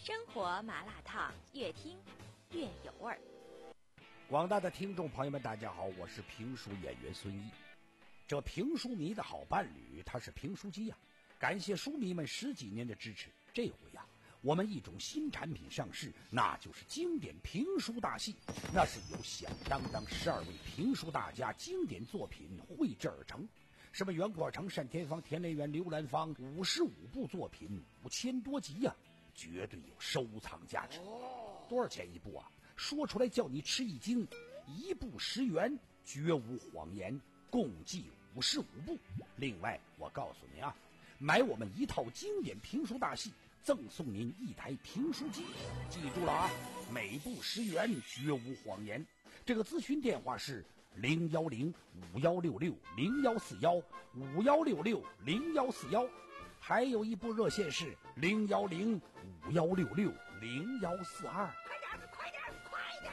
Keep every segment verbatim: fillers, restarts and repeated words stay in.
生活麻辣烫，越听越有味儿。 广大的听众朋友们，大家好，我是评书演员孙毅。这评书迷的好伴侣，他是评书机呀、啊！感谢书迷们十几年的支持。这回呀、啊，我们一种新产品上市，那就是经典评书大戏。那是由响当当十二位评书大家经典作品绘制而成。什么袁国成、单田芳、田连元、刘兰芳，五十五部作品，五千多集呀、啊，绝对有收藏价值。多少钱一部啊？说出来叫你吃一惊，一部十元，绝无谎言，共计五十五部。另外，我告诉你啊，买我们一套经典评书大戏，赠送您一台评书机。记住了啊，每部十元，绝无谎言。这个咨询电话是零幺零五幺六六零幺四幺五幺六六零幺四幺，还有一部热线是零幺零五幺六六零幺四二。 快点，快点，快点！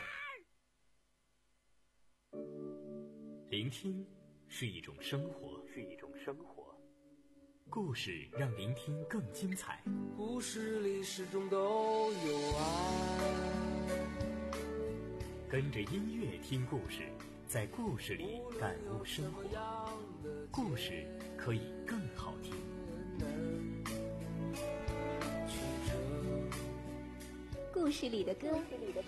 聆听是一种生活，是一种生活。故事让聆听更精彩。 故事里始终都有爱。 跟着音乐听故事，在故事里感悟生活。故事可以更好听。 故事里的歌，故事里的歌。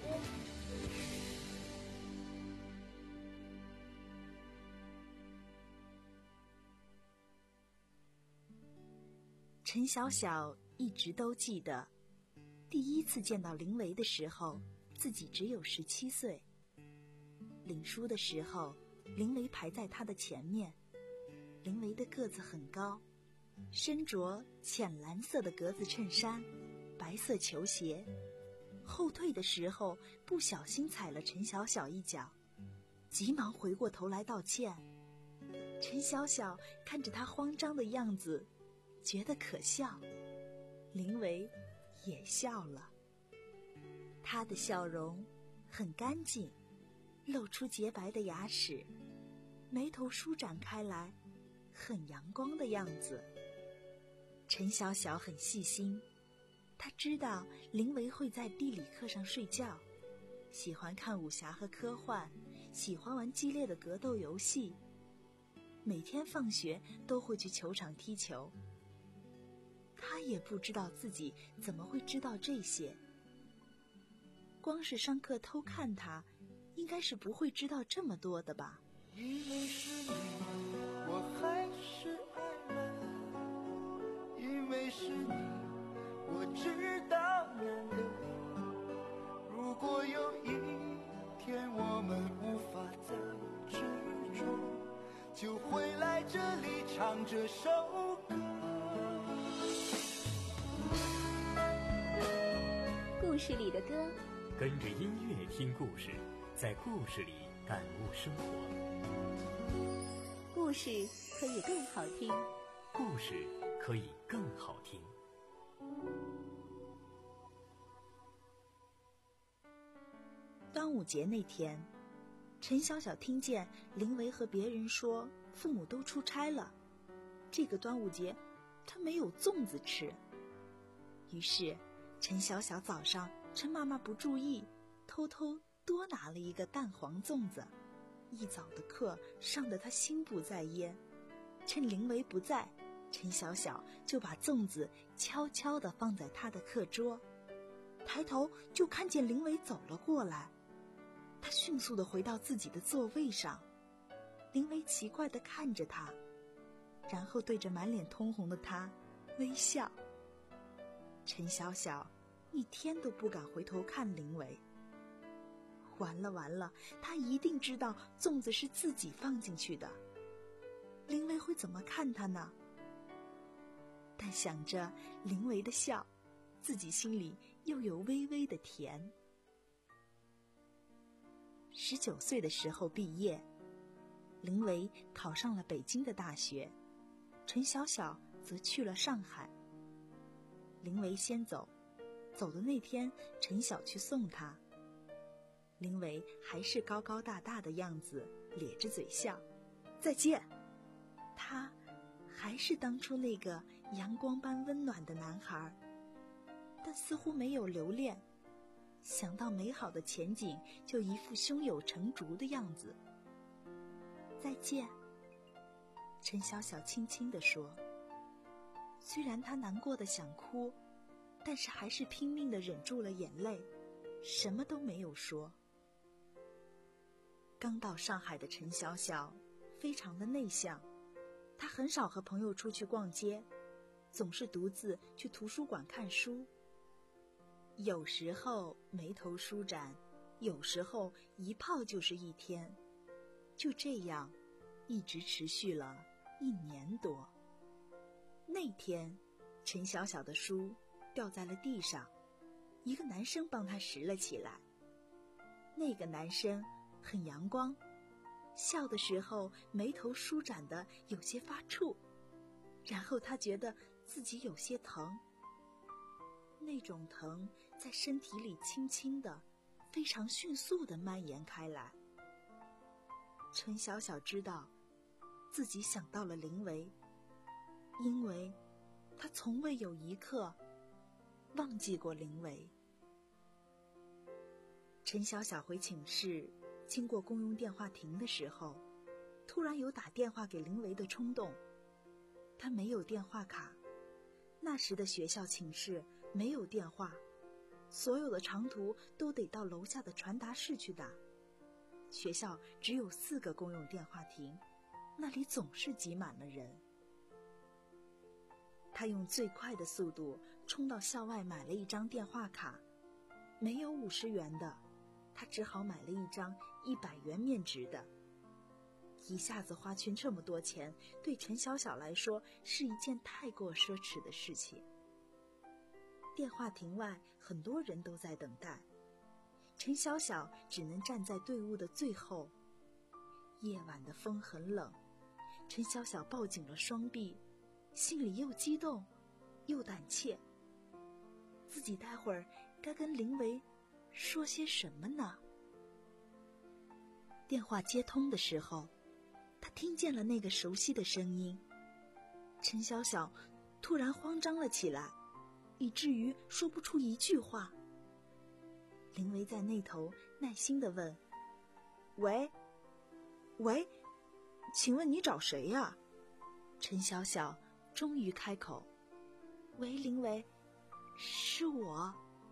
陈小小一直都记得，第一次见到林维的时候，自己只有十七岁。领书的时候，林维排在他的前面。林维的个子很高，身着浅蓝色的格子衬衫，白色球鞋。后退的时候不小心踩了陈小小一脚，急忙回过头来道歉。陈小小看着他慌张的样子，觉得可笑，林维也笑了。他的笑容很干净，露出洁白的牙齿，眉头舒展开来，很阳光的样子。陈小小很细心，他知道林维会在地理课上睡觉，喜欢看武侠和科幻，喜欢玩激烈的格斗游戏，每天放学都会去球场踢球。他也不知道自己怎么会知道这些，光是上课偷看他，应该是不会知道这么多的吧。 因为是你，我还是爱了，因为是你，我知道难得。如果有一天我们无法再执着，就回来这里唱这首歌。 故事里的歌， 跟着音乐听故事，在故事里感悟生活。 故事可以更好听， 故事可以更好听。 端午节那天，陈小小听见林维和别人说父母都出差了，这个端午节他没有粽子吃。于是陈小小早上趁妈妈不注意，偷偷多拿了一个蛋黄粽子。一早的课上得他心不在焉，趁林维不在，陈小小就把粽子悄悄地放在他的课桌。抬头就看见林维走了过来，他迅速地回到自己的座位上。林维奇怪地看着他，然后对着满脸通红的他微笑。陈小小一天都不敢回头看林维。完了完了，他一定知道粽子是自己放进去的，林维会怎么看他呢？但想着林维的笑，自己心里又有微微的甜。十九岁的时候毕业，林维考上了北京的大学，陈小小则去了上海。林维先走，走的那天陈晓去送他。林维还是高高大大的样子，咧着嘴笑，再见。他还是当初那个阳光般温暖的男孩， 但似乎没有留恋。想到美好的前景，就一副胸有成竹的样子。再见，陈小小轻轻地说。虽然她难过的想哭，但是还是拼命地忍住了眼泪，什么都没有说。刚到上海的陈小小非常的内向，她很少和朋友出去逛街，总是独自去图书馆看书。有时候眉头舒展，有时候一泡就是一天，就这样一直持续了一年多。那天陈小小的书掉在了地上，一个男生帮他拾了起来。那个男生很阳光，笑的时候眉头舒展的有些发怵，然后他觉得自己有些疼。那种疼在身体里轻轻的、非常迅速的蔓延开来。陈小小知道自己想到了林维，因为他从未有一刻忘记过林维。陈小小回寝室，经过公用电话亭的时候，突然有打电话给林维的冲动。他没有电话卡，那时的学校寝室没有电话，所有的长途都得到楼下的传达室去打。学校只有四个公用电话亭，那里总是挤满了人。他用最快的速度冲到校外买了一张电话卡，没有五十元的，他只好买了一张一百元面值的。一下子花去这么多钱，对陈小小来说是一件太过奢侈的事情。电话亭外很多人都在等待，陈小小只能站在队伍的最后。夜晚的风很冷，陈小小抱紧了双臂，心里又激动又胆怯。自己待会儿该跟林维说些什么呢？电话接通的时候，他听见了那个熟悉的声音。陈小小突然慌张了起来，以至于说不出一句话。林维在那头耐心地问：喂喂，请问你找谁呀？陈小小终于开口：喂，林维，是我。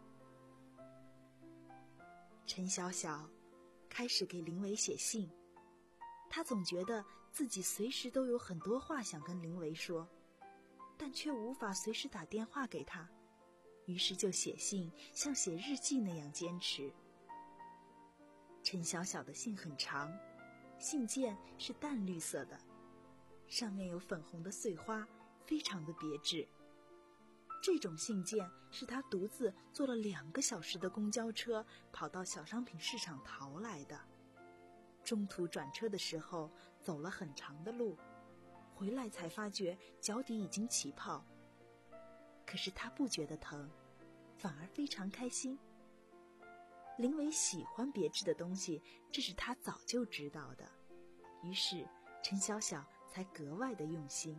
陈小小开始给林维写信，他总觉得自己随时都有很多话想跟林维说，但却无法随时打电话给他，于是就写信，像写日记那样坚持。陈小小的信很长，信件是淡绿色的，上面有粉红的碎花，非常的别致。这种信件是他独自坐了两个小时的公交车跑到小商品市场淘来的。中途转车的时候走了很长的路，回来才发觉脚底已经起泡。可是他不觉得疼，反而非常开心。林维喜欢别致的东西，这是他早就知道的，于是陈小小才格外的用心。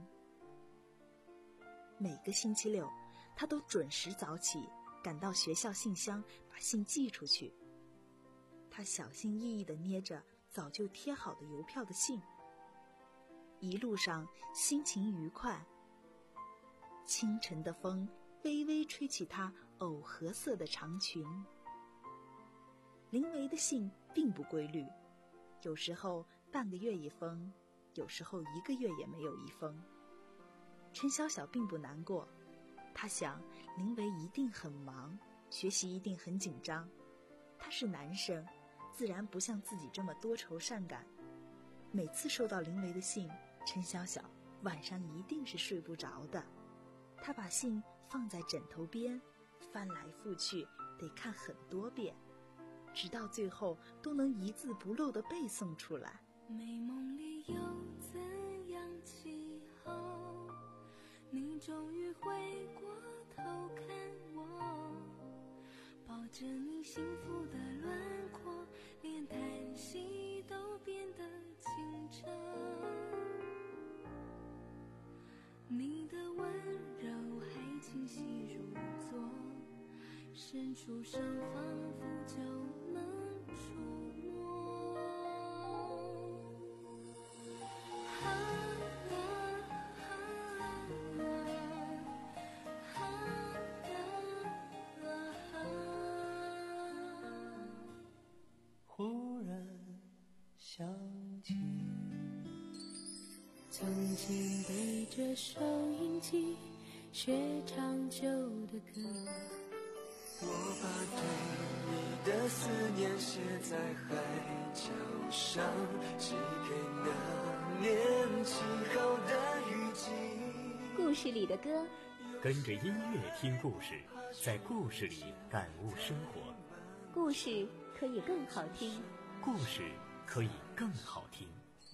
每个星期六他都准时早起，赶到学校信箱把信寄出去。他小心翼翼地捏着早就贴好的邮票的信，一路上心情愉快。清晨的风微微吹起她藕荷色的长裙。林维的信并不规律，有时候半个月一封，有时候一个月也没有一封。陈小小并不难过，他想林维一定很忙，学习一定很紧张，他是男生，自然不像自己这么多愁善感。每次收到林维的信，陈小小晚上一定是睡不着的。他把信放在枕头边，翻来覆去得看很多遍，直到最后都能一字不漏地背诵出来。 美梦里有怎样气候，你终于回过头看我，抱着你幸福的轮廓，连叹息都变得清澈。你的温柔还清晰如昨， 伸出手，仿佛就能触摸。啊啊啊啊啊啊啊！ 忽然想起， 曾经对着收音机学唱旧的歌， 我把对你的思念写在海角上，寄给那年起好的雨季。 故事里的歌， 跟着音乐听故事，在故事里感悟生活。 故事可以更好听。 故事可以更好听。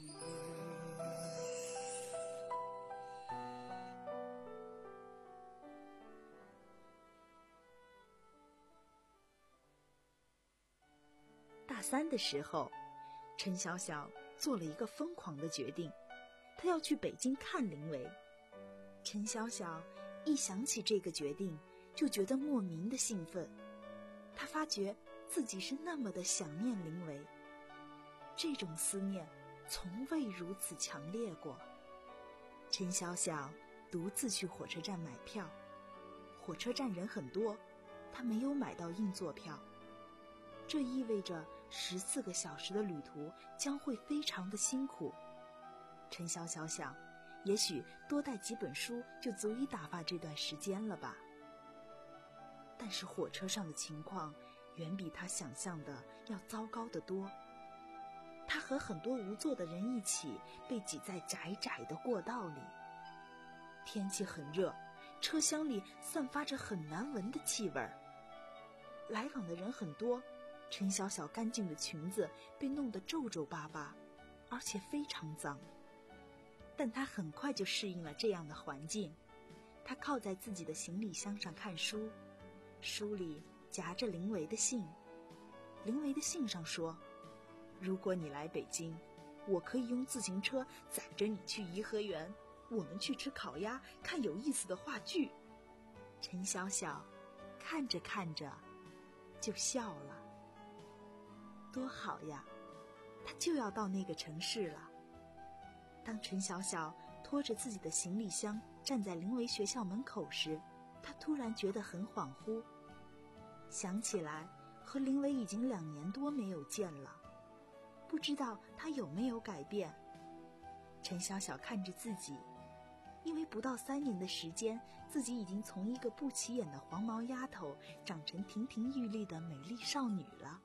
大三的时候，陈小小做了一个疯狂的决定，他要去北京看林维。陈小小一想起这个决定，就觉得莫名的兴奋。他发觉自己是那么的想念林维，这种思念从未如此强烈过。陈小小独自去火车站买票，火车站人很多，他没有买到硬座票。这意味着十四个小时的旅途将会非常的辛苦。陈小小想，也许多带几本书就足以打发这段时间了吧。但是火车上的情况远比他想象的要糟糕得多。他和很多无座的人一起被挤在窄窄的过道里，天气很热，车厢里散发着很难闻的气味。来往的人很多，陈小小干净的裙子被弄得皱皱巴巴，而且非常脏。但她很快就适应了这样的环境。她靠在自己的行李箱上看书，书里夹着林维的信。林维的信上说，如果你来北京，我可以用自行车载着你去颐和园，我们去吃烤鸭，看有意思的话剧。陈小小看着看着就笑了。多好呀，他就要到那个城市了。当陈小小拖着自己的行李箱站在林维学校门口时，他突然觉得很恍惚，想起来和林维已经两年多没有见了，不知道他有没有改变。陈小小看着自己，因为不到三年的时间，自己已经从一个不起眼的黄毛丫头长成亭亭玉立的美丽少女了。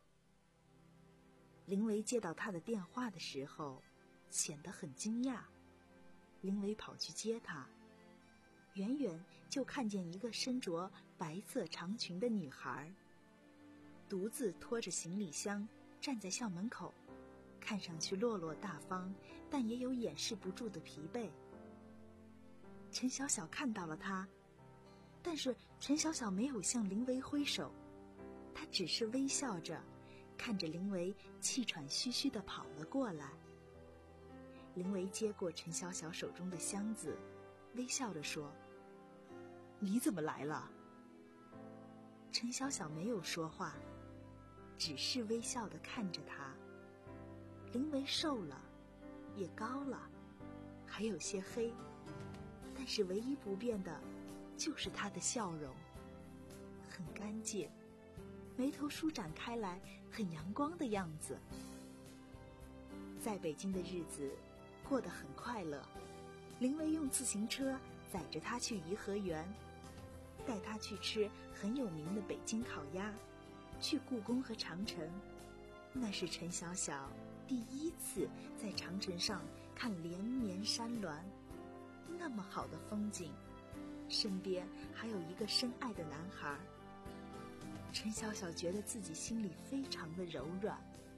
林维接到他的电话的时候显得很惊讶。林维跑去接他，远远就看见一个身着白色长裙的女孩，独自拖着行李箱站在校门口，看上去落落大方，但也有掩饰不住的疲惫。陈小小看到了他，但是陈小小没有向林维挥手，他只是微笑着看着林维气喘吁吁地跑了过来。林维接过陈小小手中的箱子，微笑着说，你怎么来了？陈小小没有说话，只是微笑地看着他。林维瘦了，也高了，还有些黑，但是唯一不变的就是他的笑容，很干净，眉头舒展开来，很阳光的样子。在北京的日子过得很快乐，林维用自行车载着他去颐和园，带他去吃很有名的北京烤鸭，去故宫和长城。那是陈小小第一次在长城上看连绵山峦，那么好的风景，身边还有一个深爱的男孩。陈小小觉得自己心里非常的柔软。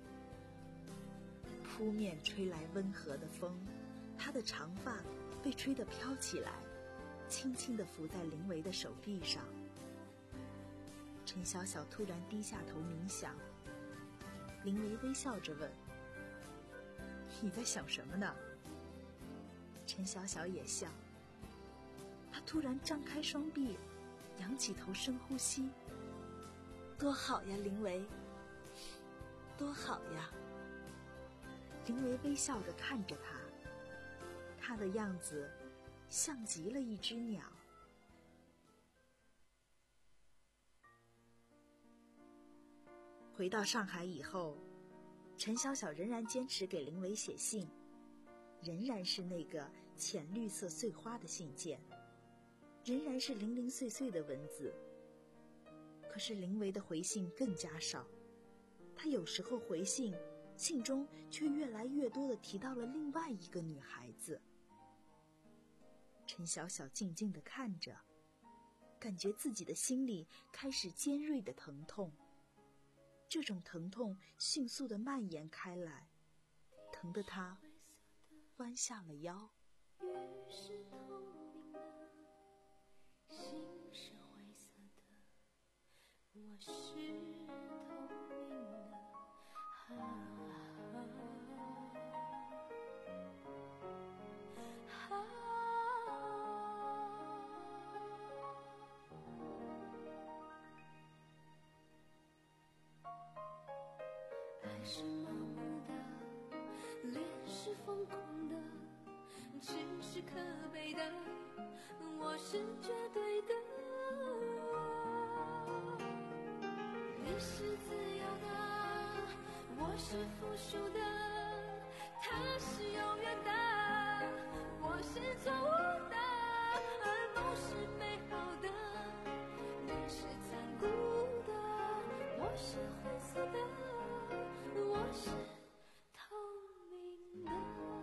扑面吹来温和的风，她的长发被吹得飘起来，轻轻地拂在林维的手臂上。陈小小突然低下头冥想，林维微笑着问，你在想什么呢？陈小小也笑。他突然张开双臂，仰起头深呼吸， 多好呀，林维，多好呀！林维微笑着看着他，他的样子像极了一只鸟。回到上海以后，陈晓晓仍然坚持给林维写信，仍然是那个浅绿色碎花的信件，仍然是零零碎碎的文字。可是林维的回信更加少，他有时候回信，信中却越来越多地提到了另外一个女孩子。陈晓晓静静地看着，感觉自己的心里开始尖锐的疼痛。这种疼痛迅速地蔓延开来，疼得他弯下了腰。 雨是透明的，心是灰色的，我是透明的，啊啊啊爱是麻木的，恋是疯狂的，痴是可悲的，我是绝对的。你是自由的，我是附属的，他是永远的，我是错误的，而梦是美好的，你是残酷的，我是灰色的，我是透明的。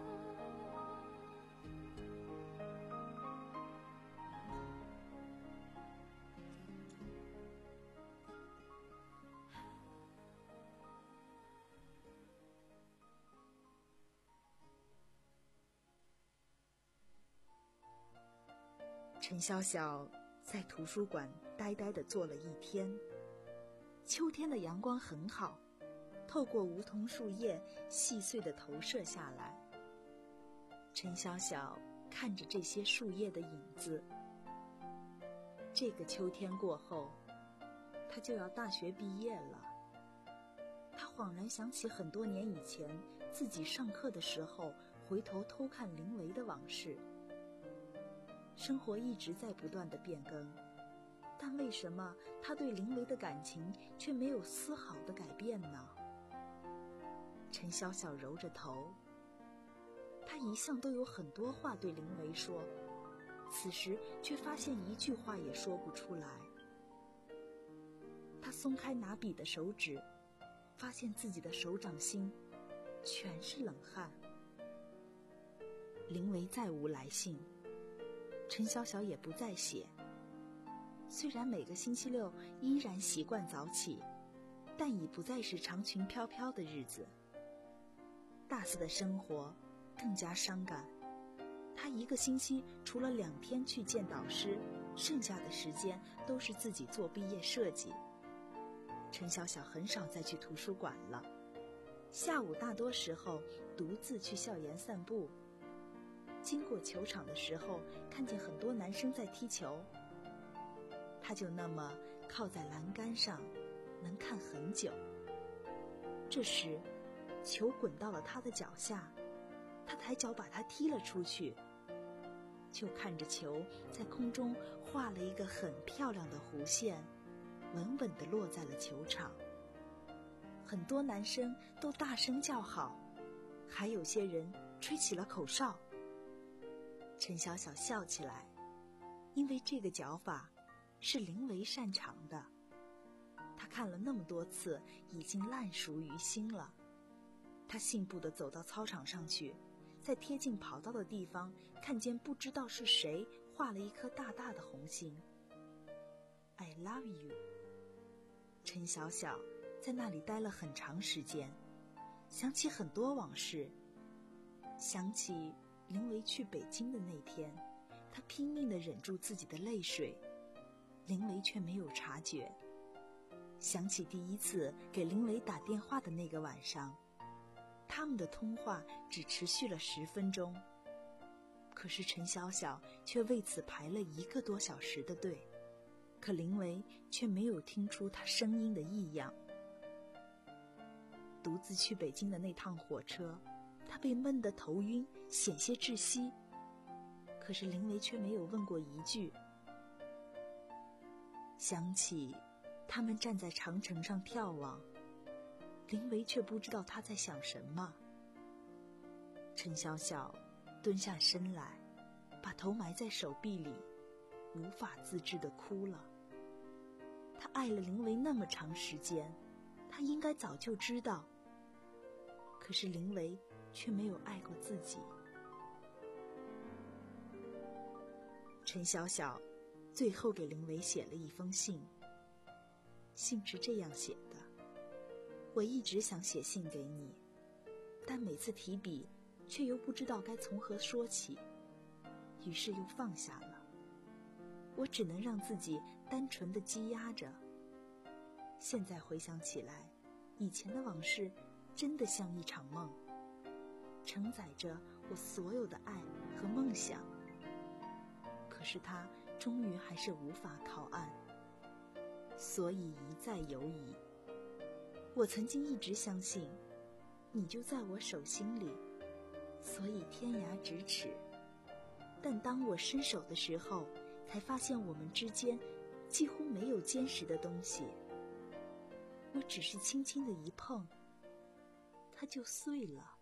陈晓晓在图书馆呆呆地坐了一天。秋天的阳光很好，透过梧桐树叶细碎地投射下来。陈晓晓看着这些树叶的影子。这个秋天过后，他就要大学毕业了。他恍然想起很多年以前自己上课的时候回头偷看林维的往事。生活一直在不断的变更，但为什么他对林维的感情却没有丝毫的改变呢？陈晓晓揉着头，他一向都有很多话对林维说，此时却发现一句话也说不出来。他松开拿笔的手指，发现自己的手掌心全是冷汗。林维再无来信，陈晓晓也不再写。虽然每个星期六依然习惯早起，但已不再是长裙飘飘的日子。大四的生活更加伤感，他一个星期除了两天去见导师，剩下的时间都是自己做毕业设计。陈晓晓很少再去图书馆了，下午大多时候独自去校园散步。经过球场的时候，看见很多男生在踢球，他就那么靠在栏杆上，能看很久。这时，球滚到了他的脚下，他抬脚把它踢了出去，就看着球在空中画了一个很漂亮的弧线，稳稳地落在了球场。很多男生都大声叫好，还有些人吹起了口哨。陈晓晓笑起来，因为这个脚法是林维擅长的，他看了那么多次，已经烂熟于心了。他信步地走到操场上去，在贴近跑道的地方看见不知道是谁画了一颗大大的红心。 I love you。 陈晓晓在那里待了很长时间，想起很多往事，想起林维去北京的那天，他拼命地忍住自己的泪水，林维却没有察觉。想起第一次给林维打电话的那个晚上，他们的通话只持续了十分钟，可是陈晓晓却为此排了一个多小时的队。 可林维却没有听出他声音的异样。独自去北京的那趟火车，他被闷得头晕，险些窒息。可是林维却没有问过一句。想起他们站在长城上眺望，林维却不知道他在想什么。陈小小蹲下身来，把头埋在手臂里，无法自制地哭了。他爱了林维那么长时间，他应该早就知道，可是林维却没有爱过自己。陈小小最后给林维写了一封信，信是这样写的：我一直想写信给你，但每次提笔却又不知道该从何说起，于是又放下了。我只能让自己单纯地积压着。现在回想起来，以前的往事真的像一场梦，承载着我所有的爱和梦想。可是它终于还是无法靠岸，所以一再犹疑。我曾经一直相信，你就在我手心里，所以天涯咫尺。但当我伸手的时候，才发现我们之间几乎没有坚实的东西。我只是轻轻的一碰，它就碎了。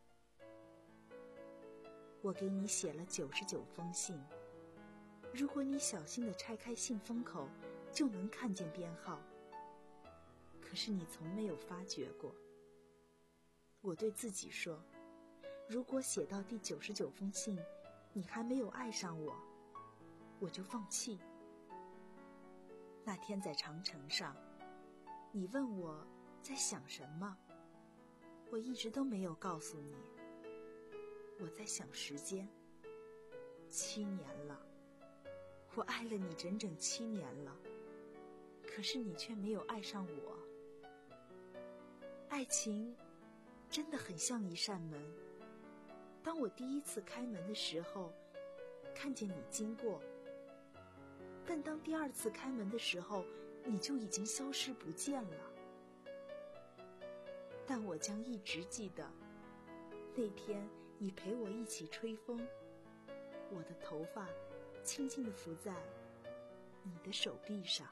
我给你写了九十九封信，如果你小心地拆开信封口，就能看见编号。可是你从没有发觉过。我对自己说，如果写到第九十九封信，你还没有爱上我，我就放弃。那天在长城上，你问我在想什么，我一直都没有告诉你。我在想时间，七年了，我爱了你整整七年了，可是你却没有爱上我。爱情真的很像一扇门，当我第一次开门的时候，看见你经过，但当第二次开门的时候，你就已经消失不见了。但我将一直记得，那天你陪我一起吹风，我的头发轻轻地拂在你的手臂上。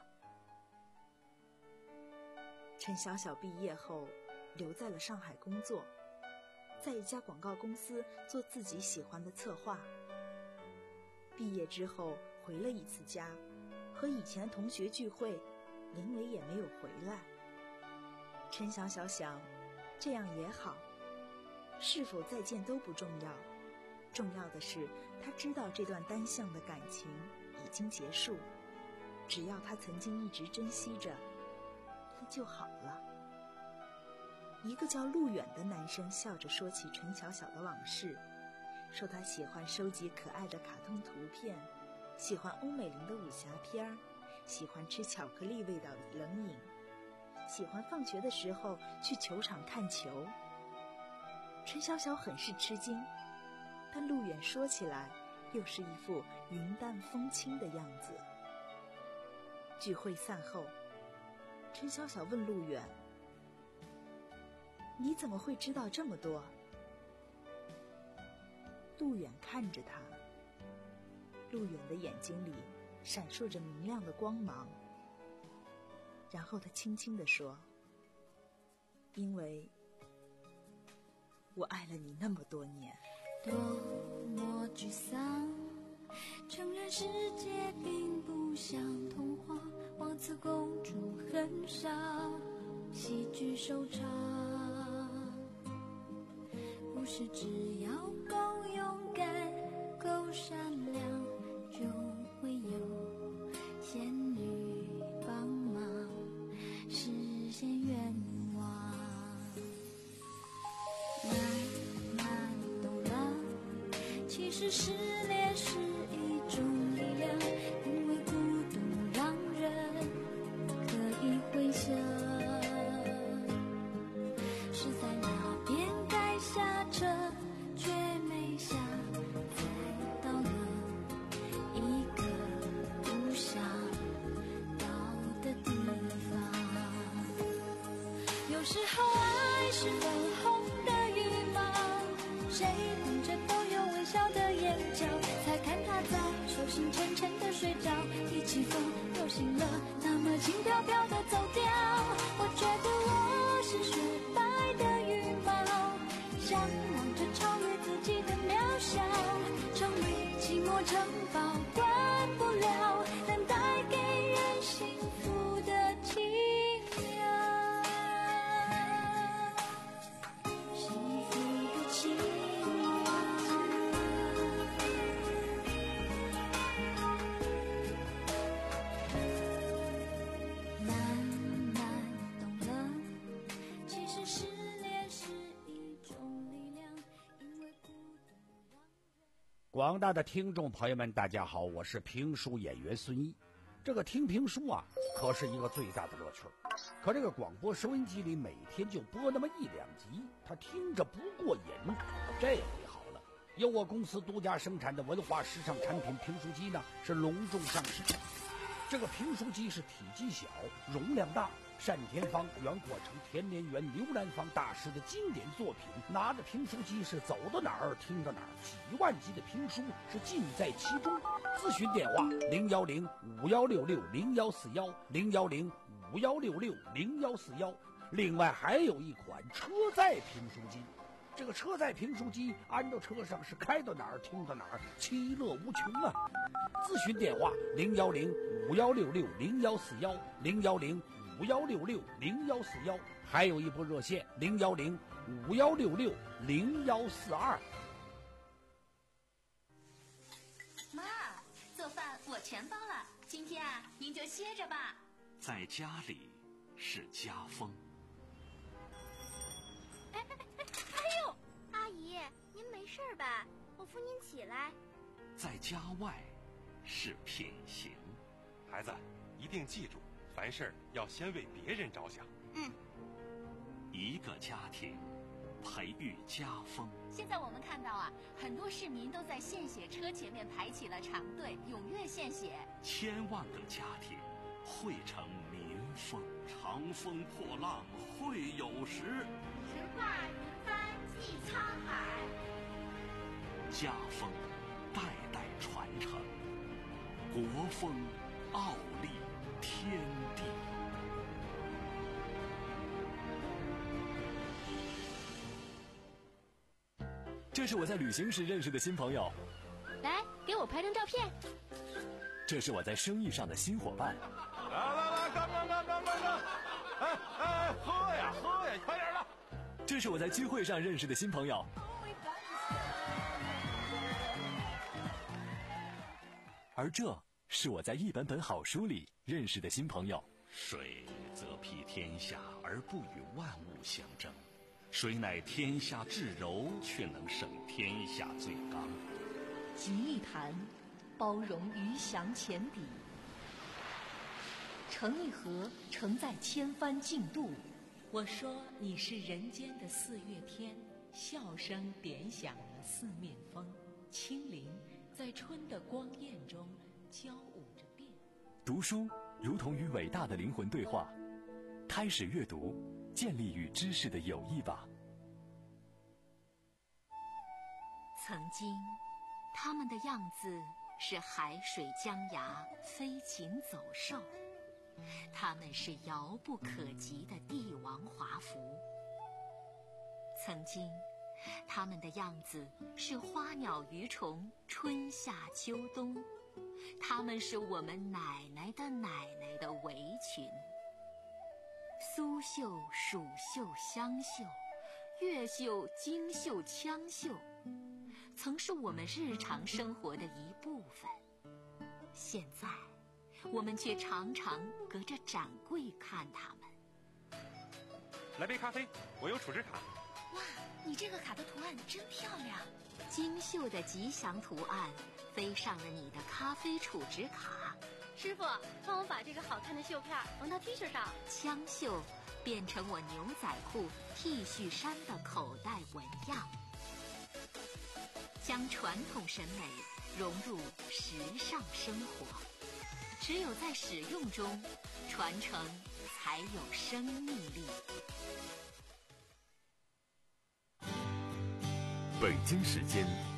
陈小小毕业后留在了上海工作，在一家广告公司做自己喜欢的策划。毕业之后回了一次家，和以前的同学聚会，林维也没有回来。陈小小想，这样也好，是否再见都不重要，重要的是他知道这段单向的感情已经结束，只要他曾经一直珍惜着，那就好了。一个叫陆远的男生笑着说起陈小小的往事，说他喜欢收集可爱的卡通图片，喜欢欧美龄的武侠片，喜欢吃巧克力味道的冷饮，喜欢放学的时候去球场看球。陈小小很是吃惊，但陆远说起来又是一副云淡风轻的样子。聚会散后，陈小小问陆远，你怎么会知道这么多？陆远看着他，陆远的眼睛里闪烁着明亮的光芒，然后他轻轻地说，因为我爱了你那么多年。 多么沮丧，承认世界并不像童话，王子公主很少，喜剧收场，故事只要够勇敢，够善良，就会有仙女帮忙实现愿望。慢慢懂了，其实失恋是一种力量，因为孤独让人可以回想，是在哪边该下车，却没下，才到了一个不想到时候爱是粉红的羽毛，谁等着都有微笑的眼角，才看他在手心沉沉的睡着，一起风又醒了，那么轻飘飘的走掉。我觉得我是雪白的羽毛，向往着超越自己的渺小，成为寂寞城堡，管不了能带给人幸福的奇妙，幸福的奇妙。慢慢懂了，其实失恋是一种力量，因为孤独让人。 广大的听众朋友们，大家好，我是评书演员孙一。这个听评书啊，可是一个最大的乐趣。可这个广播收音机里每天就播那么一两集，他听着不过瘾。这回好了，由我公司独家生产的文化时尚产品评书机呢，是隆重上市。这个评书机是体积小，容量大，单田芳、袁阔成、田连元、刘兰芳大师的经典作品，拿着评书机是走到哪儿听到哪儿，几万集的评书是尽在其中。咨询电话零幺零五幺六六零幺四幺零幺零五幺六六零幺四幺。另外还有一款车载评书机，这个车载评书机安到车上是开到哪儿听到哪儿，其乐无穷啊！咨询电话零幺零五幺六六零幺四幺零幺零五幺六六零幺四幺，还有一部热线零幺零五幺六六零幺四二。 妈，做饭我全包了，今天啊，您就歇着吧。 在家里是家风。 哎哎哎哎呦，阿姨，您没事吧？我扶您起来。 在家外是品行。 孩子，一定记住，凡事要先为别人着想。 嗯。 一个家庭培育家风。 现在我们看到啊，很多市民都在献血车前面排起了长队，踊跃献血。 千万个家庭汇成民风。长风破浪会有时， 直挂云帆济沧海。 家风代代传承，国风傲立天地。 这是我在旅行时认识的新朋友， 来，给我拍张照片。 这是我在生意上的新伙伴。 来来来，干干干干干干！哎哎，喝呀喝呀，快点的！ 这是我在聚会上认识的新朋友。而这是我在一本本好书里认识的新朋友。 水则披天下而不与万物相争，谁乃天下至柔，却能胜天下最刚。 集一坛，包容鱼翔浅底；盛一盒，盛在千帆竞渡。我说你是人间的四月天，笑声点响了四面风，轻灵在春的光艳中交舞着变。 读书如同与伟大的灵魂对话，开始阅读，建立与知识的友谊吧。 曾经，他们的样子是海水江崖，飞禽走兽。他们是遥不可及的帝王华服。曾经，他们的样子是花鸟鱼虫，春夏秋冬。他们是我们奶奶的奶奶的围裙。苏绣、蜀绣、湘绣，越绣、京绣、羌绣，曾是我们日常生活的一部分。现在我们却常常隔着展柜看他们。 来杯咖啡，我有储值卡。 哇，你这个卡的图案真漂亮！精绣的吉祥图案飞上了你的咖啡储值卡。 师傅，帮我把这个好看的绣片缝到 T 恤上。 羌绣变成我牛仔裤、T 恤衫的口袋纹样，将传统审美融入时尚生活。只有在使用中，传承才有生命力。 北京时间